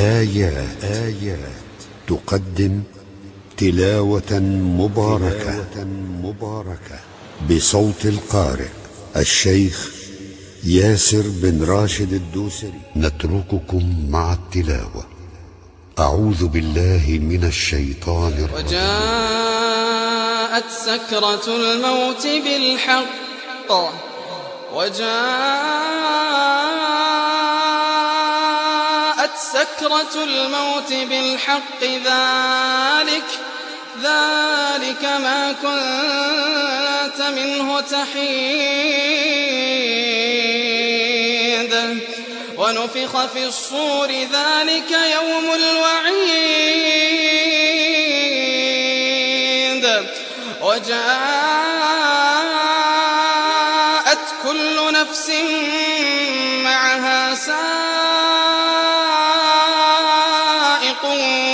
آيات تقدم تلاوة مباركة بصوت القارئ الشيخ ياسر بن راشد الدوسري. نترككم مع التلاوة. أعوذ بالله من الشيطان الرجيم. وجاءت سكرة الموت بالحق ذلك ما كنت منه تحيد ونفخ في الصور ذلك يوم الوعيد وجاءت كل نفس معها سائق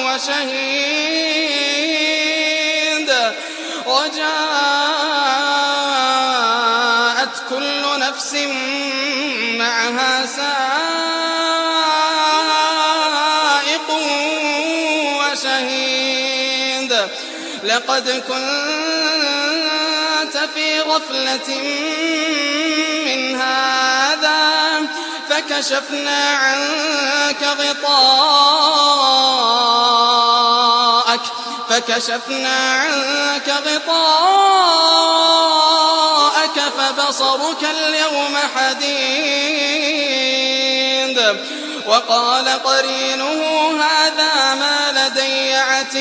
وشهيد لقد كنت في غفلة من هذا فكشفنا عنك غطاءك فبصرك اليوم حديد وقال قرينه هذا ما لدي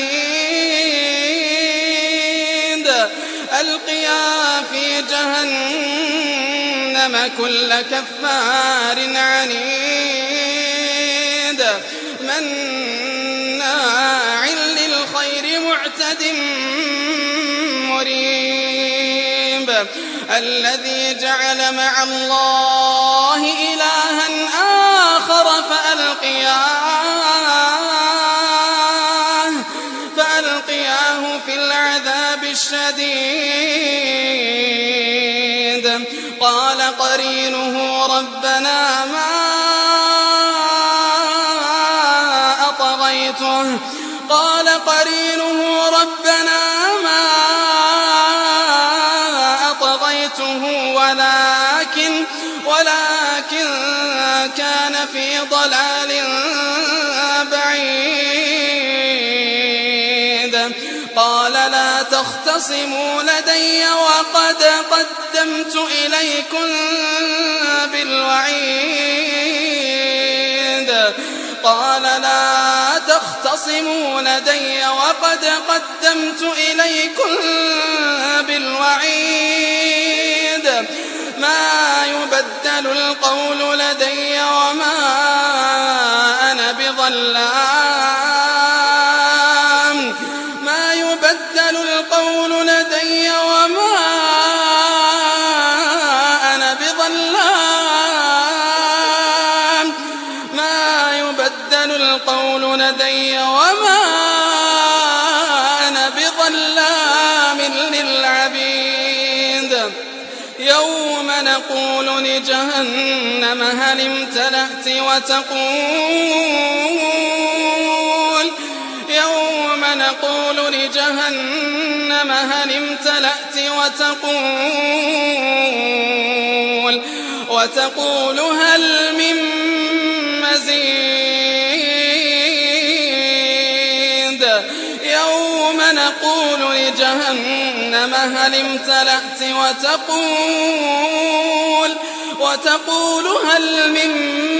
عتيد ألقيا في جهنم كل كفار عنيد مناع للخير معتد مريب الذي جعل مع الله إلها آخر فألقياه في العذاب الشديد قال قرينه ربنا ما أطغيته ولكن كان في ضلال بعيد قال لا تختصموا لدي وقد قدمت إليكم بالوعيد ما يبدل القول لدي وما أنا بظلام للعبيد يوم نقول لجهنم هل امتلأت وتقول هل من مزيد يوم نقول لجهنم هل امتلأت وتقول هل من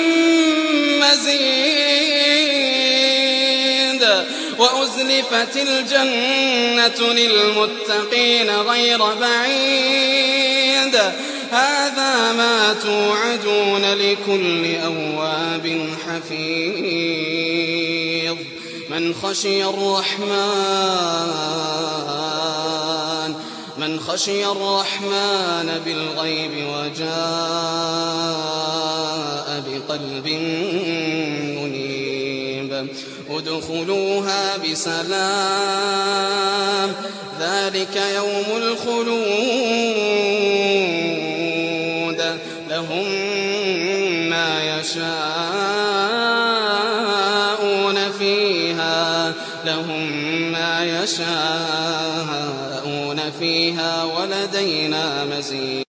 مزيد وأزلفت الجنة للمتقين غير بعيد هذا ما توعدون لكل أواب حفيظ من خشي الرحمن بالغيب وجاء بقلب منيب ادخلوها بسلام ذلك يوم الخلود لهم ما يشاءون لهم ما يشاءون فيها ولدينا مزيد.